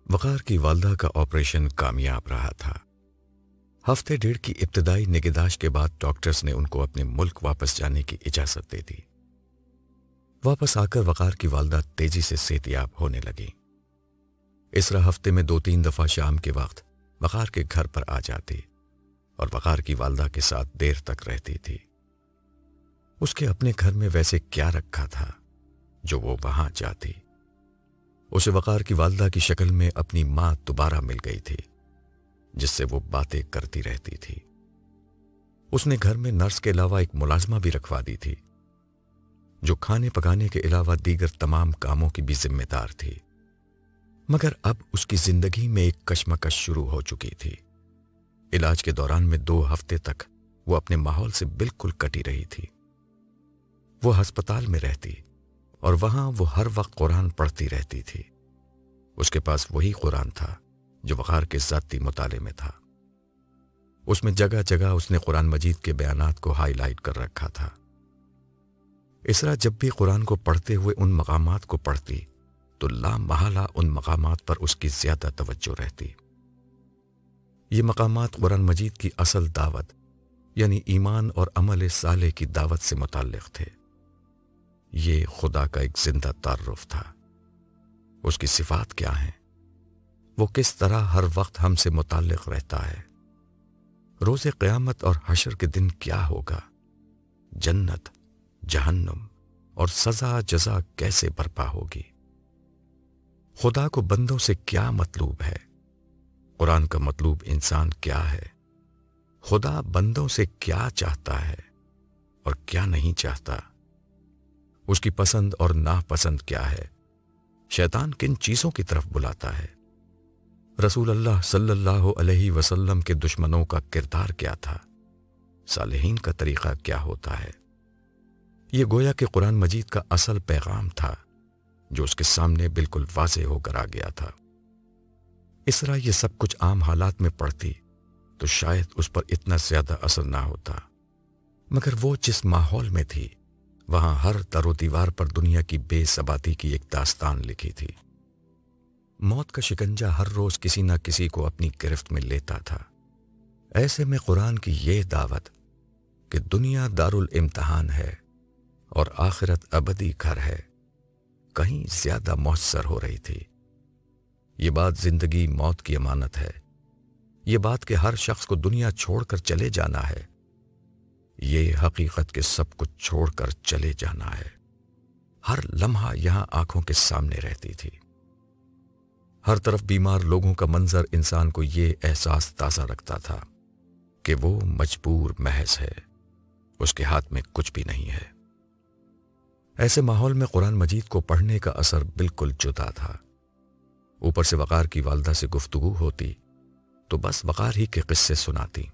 وقار کی والدہ کا آپریشن کامیاب رہا تھا۔ ہفتے ڈیڑھ کی ابتدائی نگہداشت کے بعد ڈاکٹرز نے ان کو اپنے ملک واپس جانے کی اجازت دے دی۔ واپس آ کر وقار کی والدہ تیزی سے صحت یاب ہونے لگی۔ اسرا ہفتے میں 2-3 دفعہ شام کے وقت وقار کے گھر پر آ جاتی اور وقار کی والدہ کے ساتھ دیر تک رہتی تھی۔ اس کے اپنے گھر میں ویسے کیا رکھا تھا جو وہ وہاں جاتی؟ اسے وقار کی والدہ کی شکل میں اپنی ماں دوبارہ مل گئی تھی، جس سے وہ باتیں کرتی رہتی تھی۔ اس نے گھر میں نرس کے علاوہ ایک ملازمہ بھی رکھوا دی تھی، جو کھانے پکانے کے علاوہ دیگر تمام کاموں کی بھی ذمہ دار تھی۔ مگر اب اس کی زندگی میں ایک کشمکش شروع ہو چکی تھی۔ علاج کے دوران میں 2 ہفتے تک وہ اپنے ماحول سے بالکل کٹی رہی تھی۔ وہ ہسپتال میں رہتی اور وہاں وہ ہر وقت قرآن پڑھتی رہتی تھی۔ اس کے پاس وہی قرآن تھا جو وقار کے ذاتی مطالعے میں تھا۔ اس میں جگہ جگہ اس نے قرآن مجید کے بیانات کو ہائی لائٹ کر رکھا تھا۔ اسرا جب بھی قرآن کو پڑھتے ہوئے ان مقامات کو پڑھتی تو لامحالہ ان مقامات پر اس کی زیادہ توجہ رہتی۔ یہ مقامات قرآن مجید کی اصل دعوت یعنی ایمان اور عمل صالح کی دعوت سے متعلق تھے۔ یہ خدا کا ایک زندہ تعارف تھا۔ اس کی صفات کیا ہیں؟ وہ کس طرح ہر وقت ہم سے متعلق رہتا ہے؟ روز قیامت اور حشر کے دن کیا ہوگا؟ جنت، جہنم اور سزا جزا کیسے برپا ہوگی؟ خدا کو بندوں سے کیا مطلوب ہے؟ قرآن کا مطلوب انسان کیا ہے؟ خدا بندوں سے کیا چاہتا ہے اور کیا نہیں چاہتا؟ اس کی پسند اور ناپسند کیا ہے؟ شیطان کن چیزوں کی طرف بلاتا ہے؟ رسول اللہ صلی اللہ علیہ وسلم کے دشمنوں کا کردار کیا تھا؟ صالحین کا طریقہ کیا ہوتا ہے؟ یہ گویا کہ قرآن مجید کا اصل پیغام تھا جو اس کے سامنے بالکل واضح ہو کر آ گیا تھا۔ اسرا یہ سب کچھ عام حالات میں پڑھتی تو شاید اس پر اتنا زیادہ اثر نہ ہوتا، مگر وہ جس ماحول میں تھی وہاں ہر در و دیوار پر دنیا کی بے ثباتی کی ایک داستان لکھی تھی۔ موت کا شکنجہ ہر روز کسی نہ کسی کو اپنی گرفت میں لیتا تھا۔ ایسے میں قرآن کی یہ دعوت کہ دنیا دارالامتحان ہے اور آخرت ابدی گھر ہے کہیں زیادہ مؤثر ہو رہی تھی۔ یہ بات زندگی موت کی امانت ہے، یہ بات کہ ہر شخص کو دنیا چھوڑ کر چلے جانا ہے، یہ حقیقت کہ سب کچھ چھوڑ کر چلے جانا ہے، ہر لمحہ یہاں آنکھوں کے سامنے رہتی تھی۔ ہر طرف بیمار لوگوں کا منظر انسان کو یہ احساس تازہ رکھتا تھا کہ وہ مجبور محض ہے، اس کے ہاتھ میں کچھ بھی نہیں ہے۔ ایسے ماحول میں قرآن مجید کو پڑھنے کا اثر بالکل جدا تھا۔ اوپر سے وقار کی والدہ سے گفتگو ہوتی تو بس وقار ہی کے قصے سناتی،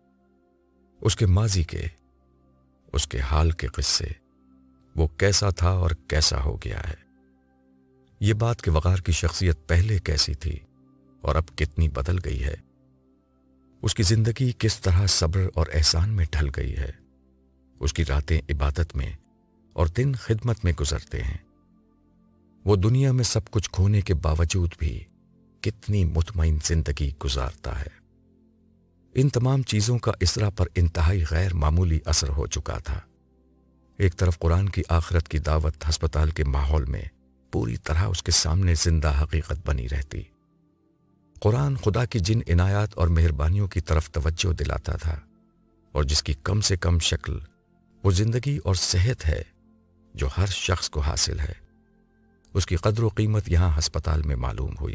اس کے ماضی کے، اس کے حال کے قصے، وہ کیسا تھا اور کیسا ہو گیا ہے۔ یہ بات کہ وقار کی شخصیت پہلے کیسی تھی اور اب کتنی بدل گئی ہے، اس کی زندگی کس طرح صبر اور احسان میں ڈھل گئی ہے، اس کی راتیں عبادت میں اور دن خدمت میں گزرتے ہیں، وہ دنیا میں سب کچھ کھونے کے باوجود بھی کتنی مطمئن زندگی گزارتا ہے۔ ان تمام چیزوں کا اسرا پر انتہائی غیر معمولی اثر ہو چکا تھا۔ ایک طرف قرآن کی آخرت کی دعوت ہسپتال کے ماحول میں پوری طرح اس کے سامنے زندہ حقیقت بنی رہتی۔ قرآن خدا کی جن عنایات اور مہربانیوں کی طرف توجہ دلاتا تھا اور جس کی کم سے کم شکل وہ زندگی اور صحت ہے جو ہر شخص کو حاصل ہے، اس کی قدر و قیمت یہاں ہسپتال میں معلوم ہوئی۔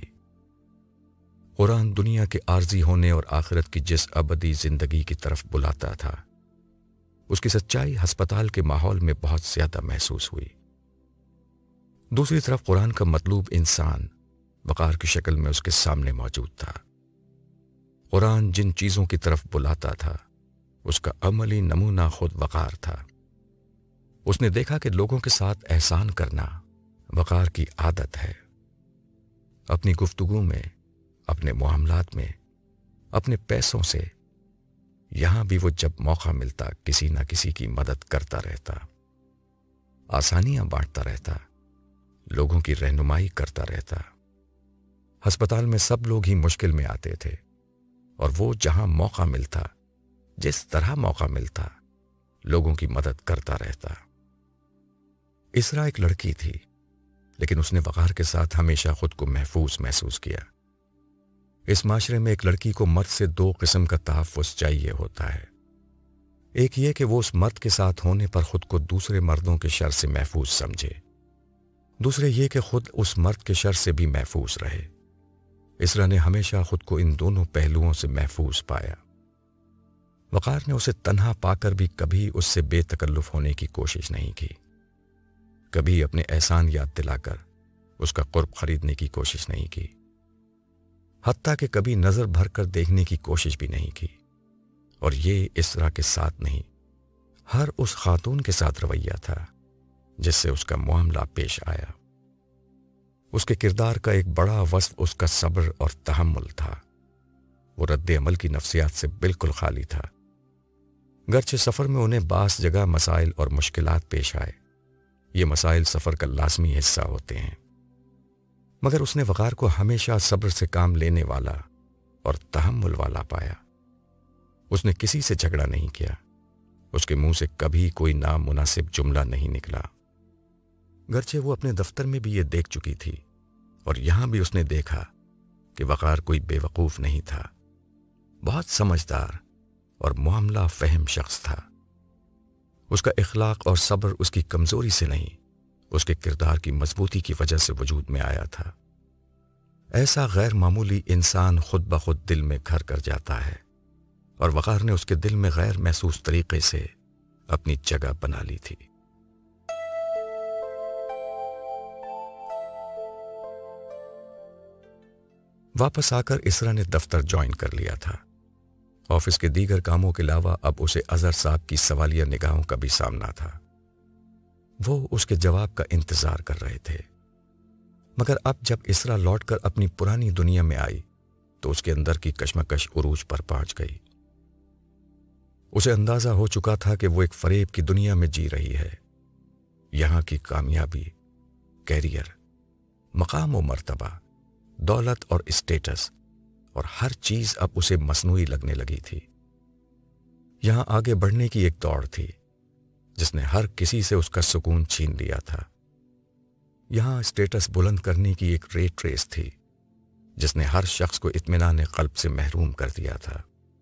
قرآن دنیا کے عارضی ہونے اور آخرت کی جس ابدی زندگی کی طرف بلاتا تھا، اس کی سچائی ہسپتال کے ماحول میں بہت زیادہ محسوس ہوئی۔ دوسری طرف قرآن کا مطلوب انسان وقار کی شکل میں اس کے سامنے موجود تھا۔ قرآن جن چیزوں کی طرف بلاتا تھا اس کا عملی نمونہ خود وقار تھا۔ اس نے دیکھا کہ لوگوں کے ساتھ احسان کرنا وقار کی عادت ہے۔ اپنی گفتگو میں، اپنے معاملات میں، اپنے پیسوں سے، یہاں بھی وہ جب موقع ملتا کسی نہ کسی کی مدد کرتا رہتا، آسانیاں بانٹتا رہتا، لوگوں کی رہنمائی کرتا رہتا۔ ہسپتال میں سب لوگ ہی مشکل میں آتے تھے، اور وہ جہاں موقع ملتا، جس طرح موقع ملتا، لوگوں کی مدد کرتا رہتا۔ اسرا ایک لڑکی تھی، لیکن اس نے وقار کے ساتھ ہمیشہ خود کو محسوس کیا۔ اس معاشرے میں ایک لڑکی کو مرد سے دو قسم کا تحفظ چاہیے ہوتا ہے۔ ایک یہ کہ وہ اس مرد کے ساتھ ہونے پر خود کو دوسرے مردوں کے شر سے محفوظ سمجھے، دوسرے یہ کہ خود اس مرد کے شر سے بھی محفوظ رہے۔ اسرا نے ہمیشہ خود کو ان دونوں پہلوؤں سے محفوظ پایا۔ وقار نے اسے تنہا پا کر بھی کبھی اس سے بے تکلف ہونے کی کوشش نہیں کی، کبھی اپنے احسان یاد دلا کر اس کا قرب خریدنے کی کوشش نہیں کی، حتیٰ کہ کبھی نظر بھر کر دیکھنے کی کوشش بھی نہیں کی۔ اور یہ اسرا کے ساتھ نہیں، ہر اس خاتون کے ساتھ رویہ تھا جس سے اس کا معاملہ پیش آیا۔ اس کے کردار کا ایک بڑا وصف اس کا صبر اور تحمل تھا۔ وہ رد عمل کی نفسیات سے بالکل خالی تھا۔ گرچہ سفر میں انہیں بعض جگہ مسائل اور مشکلات پیش آئے، یہ مسائل سفر کا لازمی حصہ ہوتے ہیں، مگر اس نے وقار کو ہمیشہ صبر سے کام لینے والا اور تحمل والا پایا۔ اس نے کسی سے جھگڑا نہیں کیا، اس کے منہ سے کبھی کوئی نامناسب جملہ نہیں نکلا۔ گرچہ وہ اپنے دفتر میں بھی یہ دیکھ چکی تھی، اور یہاں بھی اس نے دیکھا کہ وقار کوئی بے وقوف نہیں تھا، بہت سمجھدار اور معاملہ فہم شخص تھا۔ اس کا اخلاق اور صبر اس کی کمزوری سے نہیں، اس کے کردار کی مضبوطی کی وجہ سے وجود میں آیا تھا۔ ایسا غیر معمولی انسان خود بخود دل میں گھر کر جاتا ہے، اور وقار نے اس کے دل میں غیر محسوس طریقے سے اپنی جگہ بنا لی تھی۔ واپس آ کر اسرا نے دفتر جوائن کر لیا تھا۔ آفس کے دیگر کاموں کے علاوہ اب اسے اظہر صاحب کی سوالیہ نگاہوں کا بھی سامنا تھا۔ وہ اس کے جواب کا انتظار کر رہے تھے، مگر اب جب اسرا لوٹ کر اپنی پرانی دنیا میں آئی تو اس کے اندر کی کشمکش عروج پر پہنچ گئی۔ اسے اندازہ ہو چکا تھا کہ وہ ایک فریب کی دنیا میں جی رہی ہے۔ یہاں کی کامیابی، کیریئر، مقام و مرتبہ، دولت اور اسٹیٹس اور ہر چیز اب اسے مصنوعی لگنے لگی تھی۔ یہاں آگے بڑھنے کی ایک دوڑ تھی جس نے ہر کسی سے اس کا سکون چھین لیا تھا۔ یہاں اسٹیٹس بلند کرنے کی ایک ریٹ ریس تھی جس نے ہر شخص کو اطمینان قلب سے محروم کر دیا تھا۔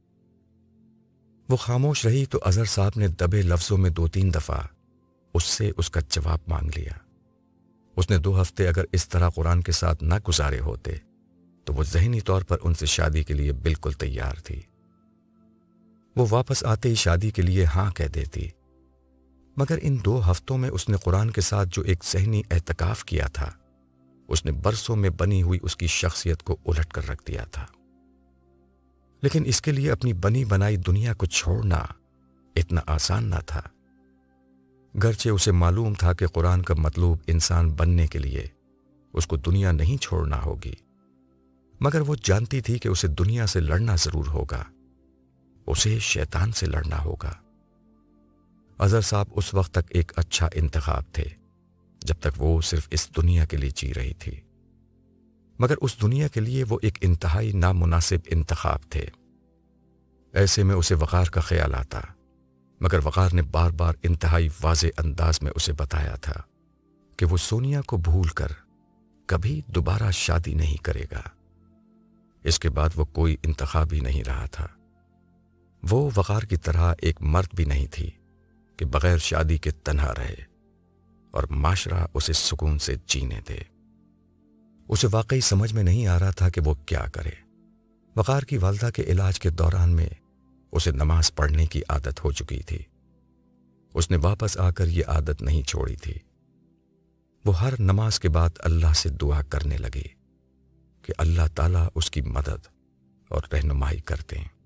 وہ خاموش رہی تو اظہر صاحب نے دبے لفظوں میں 2-3 دفعہ اس سے اس کا جواب مانگ لیا۔ اس نے 2 ہفتے اگر اس طرح قرآن کے ساتھ نہ گزارے ہوتے تو وہ ذہنی طور پر ان سے شادی کے لیے بالکل تیار تھی۔ وہ واپس آتے ہی شادی کے لیے ہاں کہہ دیتی، مگر ان 2 ہفتوں میں اس نے قرآن کے ساتھ جو ایک ذہنی اعتکاف کیا تھا، اس نے برسوں میں بنی ہوئی اس کی شخصیت کو الٹ کر رکھ دیا تھا۔ لیکن اس کے لیے اپنی بنی بنائی دنیا کو چھوڑنا اتنا آسان نہ تھا۔ گرچہ اسے معلوم تھا کہ قرآن کا مطلوب انسان بننے کے لیے اس کو دنیا نہیں چھوڑنا ہوگی، مگر وہ جانتی تھی کہ اسے دنیا سے لڑنا ضرور ہوگا، اسے شیطان سے لڑنا ہوگا۔ اظہر صاحب اس وقت تک ایک اچھا انتخاب تھے جب تک وہ صرف اس دنیا کے لیے جی رہی تھی، مگر اس دنیا کے لیے وہ ایک انتہائی نامناسب انتخاب تھے۔ ایسے میں اسے وقار کا خیال آتا، مگر وقار نے بار بار انتہائی واضح انداز میں اسے بتایا تھا کہ وہ سونیا کو بھول کر کبھی دوبارہ شادی نہیں کرے گا۔ اس کے بعد وہ کوئی انتخاب ہی نہیں رہا تھا۔ وہ وقار کی طرح ایک مرد بھی نہیں تھی کہ بغیر شادی کے تنہا رہے اور معاشرہ اسے سکون سے جینے دے۔ اسے واقعی سمجھ میں نہیں آ رہا تھا کہ وہ کیا کرے۔ وقار کی والدہ کے علاج کے دوران میں اسے نماز پڑھنے کی عادت ہو چکی تھی۔ اس نے واپس آ کر یہ عادت نہیں چھوڑی تھی۔ وہ ہر نماز کے بعد اللہ سے دعا کرنے لگی کہ اللہ تعالیٰ اس کی مدد اور رہنمائی کرتے ہیں۔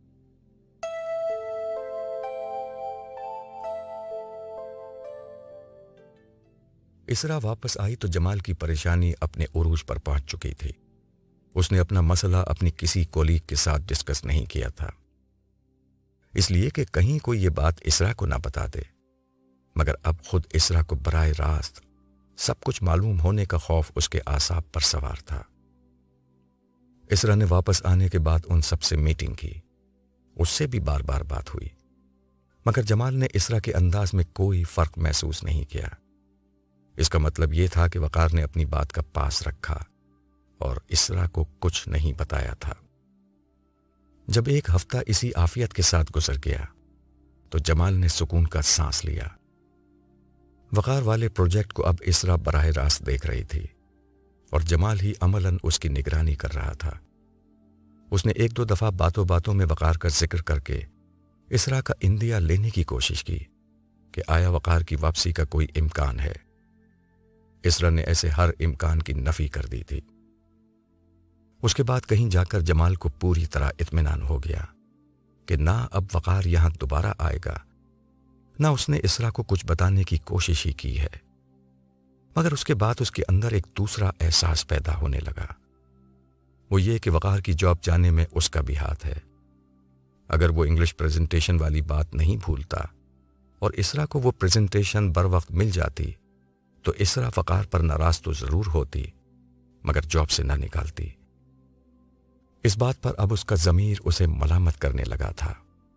اسرا واپس آئی تو جمال کی پریشانی اپنے عروج پر پہنچ چکی تھی۔ اس نے اپنا مسئلہ اپنی کسی کولیگ کے ساتھ ڈسکس نہیں کیا تھا، اس لیے کہ کہیں کوئی یہ بات اسرا کو نہ بتا دے، مگر اب خود اسرا کو براہ راست سب کچھ معلوم ہونے کا خوف اس کے اعصاب پر سوار تھا۔ اسرا نے واپس آنے کے بعد ان سب سے میٹنگ کی. اس سے بھی بار بار بات ہوئی، مگر جمال نے اسرا کے انداز میں کوئی فرق محسوس نہیں کیا. اس کا مطلب یہ تھا کہ وقار نے اپنی بات کا پاس رکھا اور اسرا کو کچھ نہیں بتایا تھا. جب ایک ہفتہ اسی عافیت کے ساتھ گزر گیا تو جمال نے سکون کا سانس لیا. وقار والے پروجیکٹ کو اب اسرا براہ راست دیکھ رہی تھی اور جمال ہی عملاً اس کی نگرانی کر رہا تھا. اس نے ایک دو دفعہ باتوں باتوں میں وقار کا ذکر کر کے اسرا کا اندیا لینے کی کوشش کی کہ آیا وقار کی واپسی کا کوئی امکان ہے. اسرا نے ایسے ہر امکان کی نفی کر دی تھی. اس کے بعد کہیں جا کر جمال کو پوری طرح اطمینان ہو گیا کہ نہ اب وقار یہاں دوبارہ آئے گا، نہ اس نے اسرا کو کچھ بتانے کی کوشش ہی کی ہے. مگر اس کے بعد اس کے اندر ایک دوسرا احساس پیدا ہونے لگا. وہ یہ کہ وقار کی جاب جانے میں اس کا بھی ہاتھ ہے. اگر وہ انگلش پریزنٹیشن والی بات نہیں بھولتا اور اسرا کو وہ پریزنٹیشن بر وقت مل جاتی تو اسرا وقار پر ناراض تو ضرور ہوتی مگر جاب سے نہ نکالتی. اس بات پر اب اس کا ضمیر اسے ملامت کرنے لگا تھا.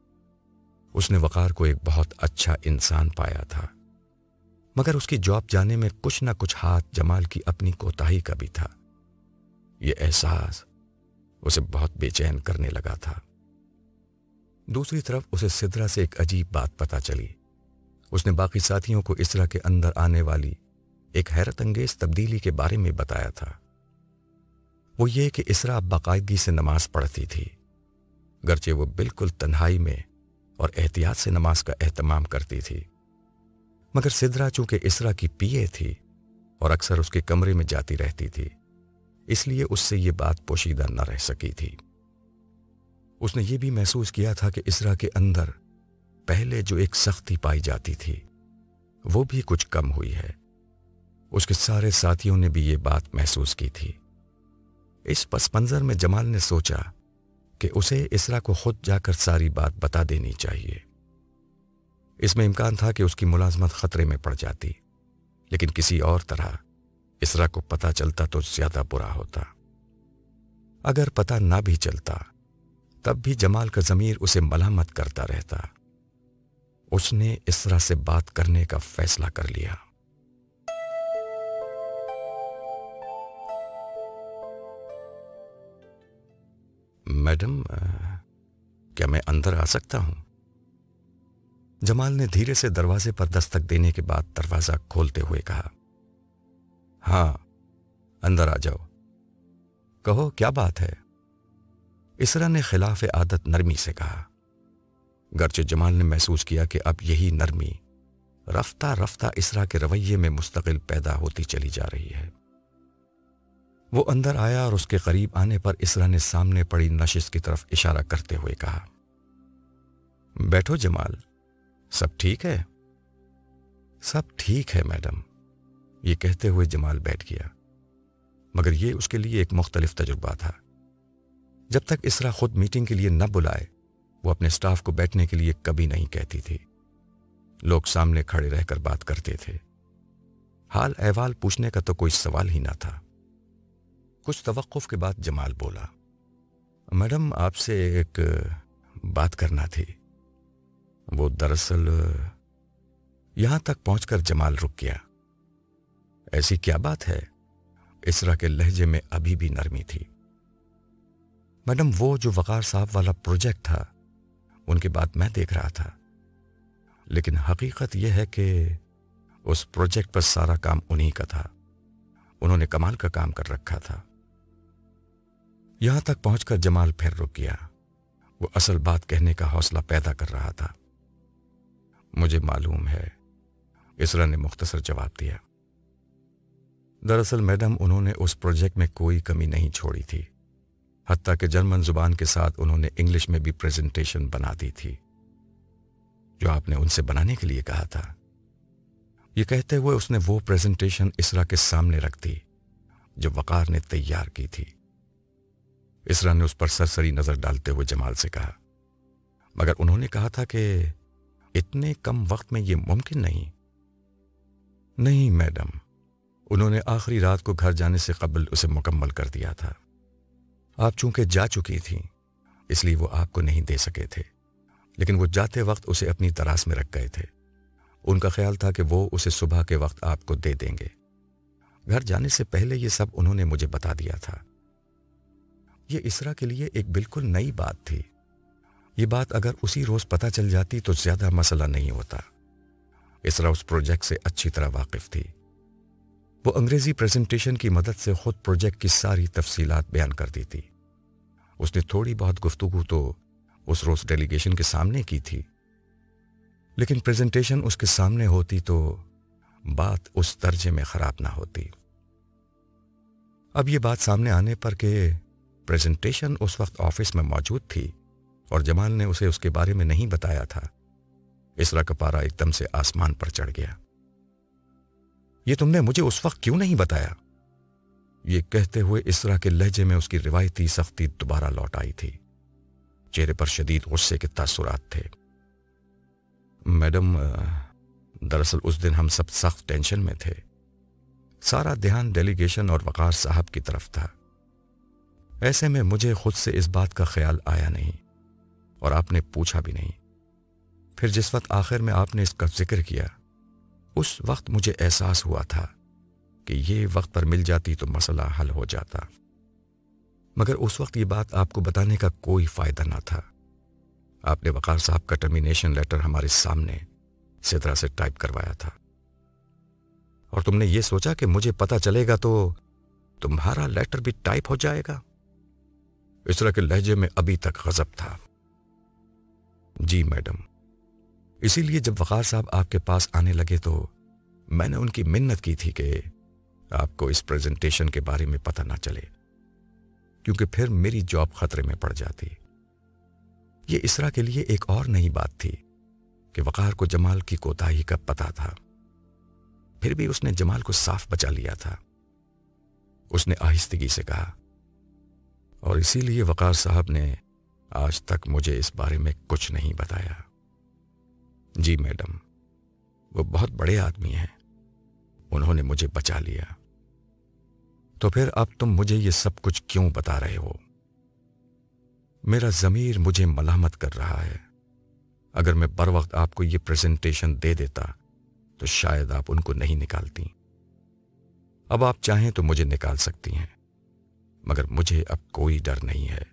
اس نے وقار کو ایک بہت اچھا انسان پایا تھا، مگر اس کی جاب جانے میں کچھ نہ کچھ ہاتھ جمال کی اپنی کوتاہی کا بھی تھا. یہ احساس اسے بہت بے چین کرنے لگا تھا. دوسری طرف اسے سدرا سے ایک عجیب بات پتہ چلی. اس نے باقی ساتھیوں کو اسرا کے اندر آنے والی ایک حیرت انگیز تبدیلی کے بارے میں بتایا تھا. وہ یہ کہ اسرا باقاعدگی سے نماز پڑھتی تھی، گرچہ وہ بالکل تنہائی میں اور احتیاط سے نماز کا اہتمام کرتی تھی. مگر سدرا چونکہ اسرا کی پی اے تھی اور اکثر اس کے کمرے میں جاتی رہتی تھی، اس لیے اس سے یہ بات پوشیدہ نہ رہ سکی تھی. اس نے یہ بھی محسوس کیا تھا کہ اسرا کے اندر پہلے جو ایک سختی پائی جاتی تھی وہ بھی کچھ کم ہوئی ہے. اس کے سارے ساتھیوں نے بھی یہ بات محسوس کی تھی. اس پس منظر میں جمال نے سوچا کہ اسے اسرا کو خود جا کر ساری بات بتا دینی چاہیے. اس میں امکان تھا کہ اس کی ملازمت خطرے میں پڑ جاتی، لیکن کسی اور طرح اسرا کو پتہ چلتا تو زیادہ برا ہوتا. اگر پتہ نہ بھی چلتا تب بھی جمال کا ضمیر اسے ملامت کرتا رہتا. اس نے اسرا سے بات کرنے کا فیصلہ کر لیا. میڈم، کیا میں اندر آ سکتا ہوں؟ جمال نے دھیرے سے دروازے پر دستک دینے کے بعد دروازہ کھولتے ہوئے کہا. ہاں، اندر آ جاؤ. کہو کیا بات ہے؟ اسرا نے خلاف عادت نرمی سے کہا، گرچہ جمال نے محسوس کیا کہ اب یہی نرمی رفتہ رفتہ اسرا کے رویے میں مستقل پیدا ہوتی چلی جا رہی ہے. وہ اندر آیا اور اس کے قریب آنے پر اسرا نے سامنے پڑی نشست کی طرف اشارہ کرتے ہوئے کہا، بیٹھو جمال، سب ٹھیک ہے؟ سب ٹھیک ہے میڈم. یہ کہتے ہوئے جمال بیٹھ گیا، مگر یہ اس کے لیے ایک مختلف تجربہ تھا. جب تک اسرا خود میٹنگ کے لیے نہ بلائے وہ اپنے سٹاف کو بیٹھنے کے لیے کبھی نہیں کہتی تھی. لوگ سامنے کھڑے رہ کر بات کرتے تھے. حال احوال پوچھنے کا تو کوئی سوال ہی نہ تھا. کچھ توقف کے بعد جمال بولا، میڈم آپ سے ایک بات کرنا تھی. وہ دراصل یہاں تک پہنچ کر جمال رک گیا. ایسی کیا بات ہے؟ اسرا کے لہجے میں ابھی بھی نرمی تھی. میڈم، وہ جو وقار صاحب والا پروجیکٹ تھا ان کے بعد میں دیکھ رہا تھا، لیکن حقیقت یہ ہے کہ اس پروجیکٹ پر سارا کام انہی کا تھا. انہوں نے کمال کا کام کر رکھا تھا. یہاں تک پہنچ کر جمال پھر رک گیا. وہ اصل بات کہنے کا حوصلہ پیدا کر رہا تھا. مجھے معلوم ہے، اسرا نے مختصر جواب دیا. دراصل میڈم، انہوں نے اس پروجیکٹ میں کوئی کمی نہیں چھوڑی تھی. حتیٰ کہ جرمن زبان کے ساتھ انہوں نے انگلش میں بھی پریزنٹیشن بنا دی تھی جو آپ نے ان سے بنانے کے لیے کہا تھا. یہ کہتے ہوئے اس نے وہ پریزنٹیشن اسرا کے سامنے رکھ دی جو وقار نے تیار کی تھی. اسرا نے اس پر سرسری نظر ڈالتے ہوئے جمال سے کہا، مگر انہوں نے کہا تھا کہ اتنے کم وقت میں یہ ممکن نہیں. نہیں میڈم، انہوں نے آخری رات کو گھر جانے سے قبل اسے مکمل کر دیا تھا. آپ چونکہ جا چکی تھیں اس لیے وہ آپ کو نہیں دے سکے تھے، لیکن وہ جاتے وقت اسے اپنی تراس میں رکھ گئے تھے۔ ان کا خیال تھا کہ وہ اسے صبح کے وقت آپ کو دے دیں گے۔ گھر جانے سے پہلے یہ سب انہوں نے مجھے بتا دیا تھا۔ یہ اسرا کے لیے ایک بالکل نئی بات تھی۔ یہ بات اگر اسی روز پتہ چل جاتی تو زیادہ مسئلہ نہیں ہوتا۔ اسرا اس پروجیکٹ سے اچھی طرح واقف تھی۔ وہ انگریزی پریزنٹیشن کی مدد سے خود پروجیکٹ کی ساری تفصیلات بیان کر دی تھی۔ اس نے تھوڑی بہت گفتگو تو اس روز ڈیلیگیشن کے سامنے کی تھی، لیکن پریزنٹیشن اس کے سامنے ہوتی تو بات اس درجے میں خراب نہ ہوتی۔ اب یہ بات سامنے آنے پر کہ پریزنٹیشن اس وقت آفس میں موجود تھی اور جمال نے اسے اس کے بارے میں نہیں بتایا تھا، اسرا کا پارا ایک دم سے آسمان پر چڑھ گیا۔ یہ تم نے مجھے اس وقت کیوں نہیں بتایا؟ یہ کہتے ہوئے اسرا کے لہجے میں اس کی روایتی سختی دوبارہ لوٹ آئی تھی۔ چہرے پر شدید غصے کے تاثرات تھے۔ میڈم، دراصل اس دن ہم سب سخت ٹینشن میں تھے۔ سارا دھیان ڈیلیگیشن اور وقار صاحب کی طرف تھا۔ ایسے میں مجھے خود سے اس بات کا خیال آیا نہیں اور آپ نے پوچھا بھی نہیں۔ پھر جس وقت آخر میں آپ نے اس کا ذکر کیا، اس وقت مجھے احساس ہوا تھا کہ یہ وقت پر مل جاتی تو مسئلہ حل ہو جاتا، مگر اس وقت یہ بات آپ کو بتانے کا کوئی فائدہ نہ تھا۔ آپ نے وقار صاحب کا ٹرمینیشن لیٹر ہمارے سامنے سدرا سے ٹائپ کروایا تھا، اور تم نے یہ سوچا کہ مجھے پتہ چلے گا تو تمہارا لیٹر بھی ٹائپ ہو جائے گا؟ اسرا کے لہجے میں ابھی تک غضب تھا۔ جی میڈم، اسی لیے جب وقار صاحب آپ کے پاس آنے لگے تو میں نے ان کی منت کی تھی کہ آپ کو اس پریزنٹیشن کے بارے میں پتہ نہ چلے، کیونکہ پھر میری جاب خطرے میں پڑ جاتی۔ یہ اسرا کے لیے ایک اور نئی بات تھی کہ وقار کو جمال کی کوتاہی کا پتہ تھا، پھر بھی اس نے جمال کو صاف بچا لیا تھا۔ اس نے آہستگی سے کہا، اور اسی لیے وقار صاحب نے آج تک مجھے اس بارے میں کچھ نہیں بتایا۔ جی میڈم، وہ بہت بڑے آدمی ہیں، انہوں نے مجھے بچا لیا۔ تو پھر اب تم مجھے یہ سب کچھ کیوں بتا رہے ہو؟ میرا ضمیر مجھے ملامت کر رہا ہے۔ اگر میں بر وقت آپ کو یہ پریزنٹیشن دے دیتا تو شاید آپ ان کو نہیں نکالتی۔ اب آپ چاہیں تو مجھے نکال سکتی ہیں، مگر مجھے اب کوئی ڈر نہیں ہے۔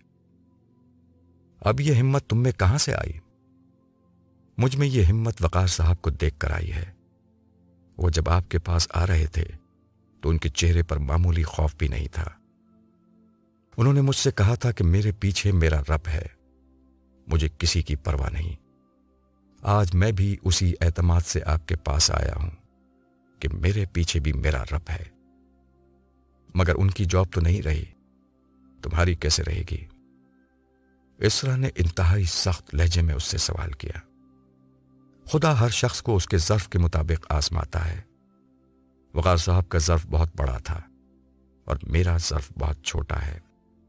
اب یہ ہمت تم میں کہاں سے آئی؟ مجھ میں یہ ہمت وقار صاحب کو دیکھ کر آئی ہے۔ وہ جب آپ کے پاس آ رہے تھے تو ان کے چہرے پر معمولی خوف بھی نہیں تھا۔ انہوں نے مجھ سے کہا تھا کہ میرے پیچھے میرا رب ہے، مجھے کسی کی پرواہ نہیں۔ آج میں بھی اسی اعتماد سے آپ کے پاس آیا ہوں کہ میرے پیچھے بھی میرا رب ہے۔ مگر ان کی جاب تو نہیں رہی، تمہاری کیسے رہے گی؟ اسرا نے انتہائی سخت لہجے میں اس سے سوال کیا۔ خدا ہر شخص کو اس کے ظرف کے مطابق آزماتا ہے۔ وقار صاحب کا ظرف بہت بڑا تھا اور میرا ظرف بہت چھوٹا ہے۔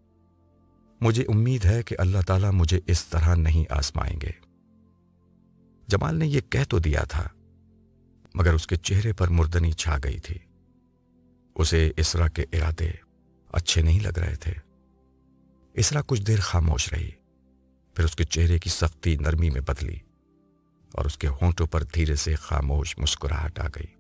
مجھے امید ہے کہ اللہ تعالیٰ مجھے اس طرح نہیں آزمائیں گے۔ جمال نے یہ کہہ تو دیا تھا، مگر اس کے چہرے پر مردنی چھا گئی تھی۔ اسے اسرا کے ارادے اچھے نہیں لگ رہے تھے۔ اسرا کچھ دیر خاموش رہی، پھر اس کے چہرے کی سختی نرمی میں بدلی اور اس کے ہونٹوں پر دھیرے سے خاموش مسکراہٹ آ گئی۔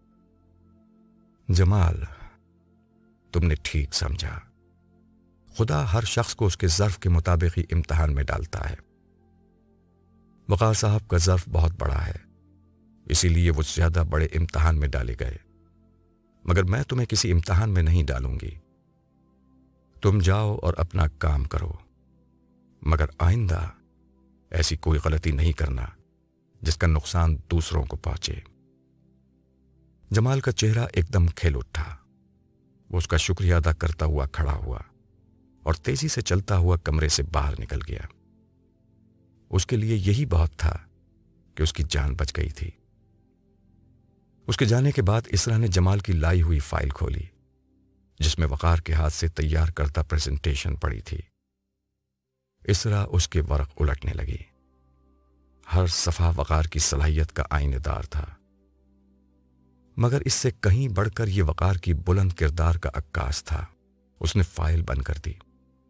جمال، تم نے ٹھیک سمجھا۔ خدا ہر شخص کو اس کے ظرف کے مطابق ہی امتحان میں ڈالتا ہے۔ وقار صاحب کا ظرف بہت بڑا ہے، اسی لیے وہ زیادہ بڑے امتحان میں ڈالے گئے، مگر میں تمہیں کسی امتحان میں نہیں ڈالوں گی۔ تم جاؤ اور اپنا کام کرو، مگر آئندہ ایسی کوئی غلطی نہیں کرنا جس کا نقصان دوسروں کو پہنچے۔ جمال کا چہرہ ایک دم کھل اٹھا۔ وہ اس کا شکریہ ادا کرتا ہوا کھڑا ہوا اور تیزی سے چلتا ہوا کمرے سے باہر نکل گیا۔ اس کے لیے یہی بہت تھا کہ اس کی جان بچ گئی تھی۔ اس کے جانے کے بعد اسرا نے جمال کی لائی ہوئی فائل کھولی، جس میں وقار کے ہاتھ سے تیار کردہ پریزنٹیشن پڑی تھی۔ اسرا اس کے ورق الٹنے لگی۔ ہر صفحہ وقار کی صلاحیت کا آئینہ دار تھا، مگر اس سے کہیں بڑھ کر یہ وقار کی بلند کردار کا عکاس تھا۔ اس نے فائل بند کر دی۔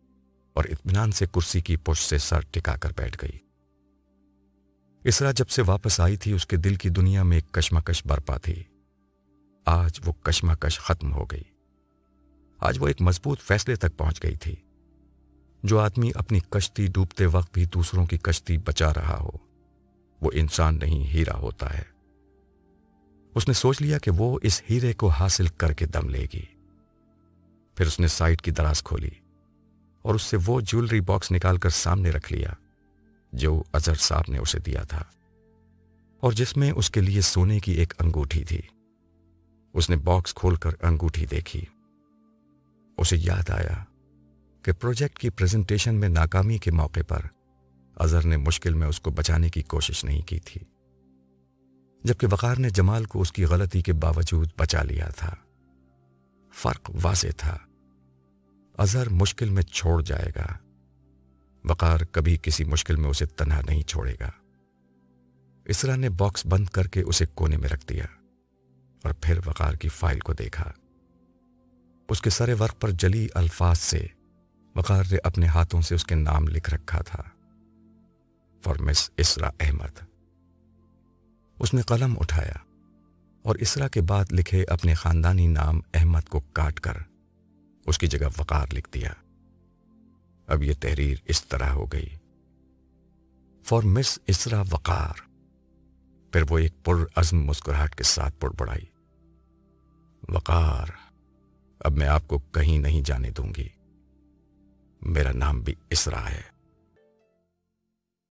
اور اطمینان سے کرسی کی پشت سے سر ٹکا کر بیٹھ گئی۔ اسرا جب سے واپس آئی تھی اس کے دل کی دنیا میں ایک کشمکش برپا تھی۔ آج وہ کشمکش ختم ہو گئی۔ آج وہ ایک مضبوط فیصلے تک پہنچ گئی تھی۔ جو آدمی اپنی کشتی ڈوبتے وقت بھی دوسروں کی کشتی بچا رہا ہو وہ انسان نہیں ہیرا ہوتا ہے۔ اس نے سوچ لیا کہ وہ اس ہیرے کو حاصل کر کے دم لے گی۔ پھر اس نے سائٹ کی دراز کھولی اور اس سے وہ جیولری باکس نکال کر سامنے رکھ لیا جو اظہر صاحب نے اسے دیا تھا اور جس میں اس کے لیے سونے کی ایک انگوٹھی تھی۔ اس نے باکس کھول کر انگوٹھی دیکھی۔ اسے یاد آیا کہ پروجیکٹ کی پریزنٹیشن میں ناکامی کے موقع پر اظہر نے مشکل میں اس کو بچانے کی کوشش نہیں کی تھی، جبکہ وقار نے جمال کو اس کی غلطی کے باوجود بچا لیا تھا۔ فرق واضح تھا، اظہر مشکل میں چھوڑ جائے گا، وقار کبھی کسی مشکل میں اسے تنہا نہیں چھوڑے گا۔ اسرا نے باکس بند کر کے اسے کونے میں رکھ دیا اور پھر وقار کی فائل کو دیکھا۔ اس کے سرے ورق پر جلی الفاظ سے وقار نے اپنے ہاتھوں سے اس کے نام لکھ رکھا تھا، فار مس اسرا احمد۔ اس نے قلم اٹھایا اور اسرا کے بعد لکھے اپنے خاندانی نام احمد کو کاٹ کر اس کی جگہ وقار لکھ دیا۔ اب یہ تحریر اس طرح ہو گئی، فار مس اسرا وقار۔ پھر وہ ایک پرعزم مسکراہٹ کے ساتھ بڑبڑائی، وقار، اب میں آپ کو کہیں نہیں جانے دوں گی، میرا نام بھی اسرا ہے۔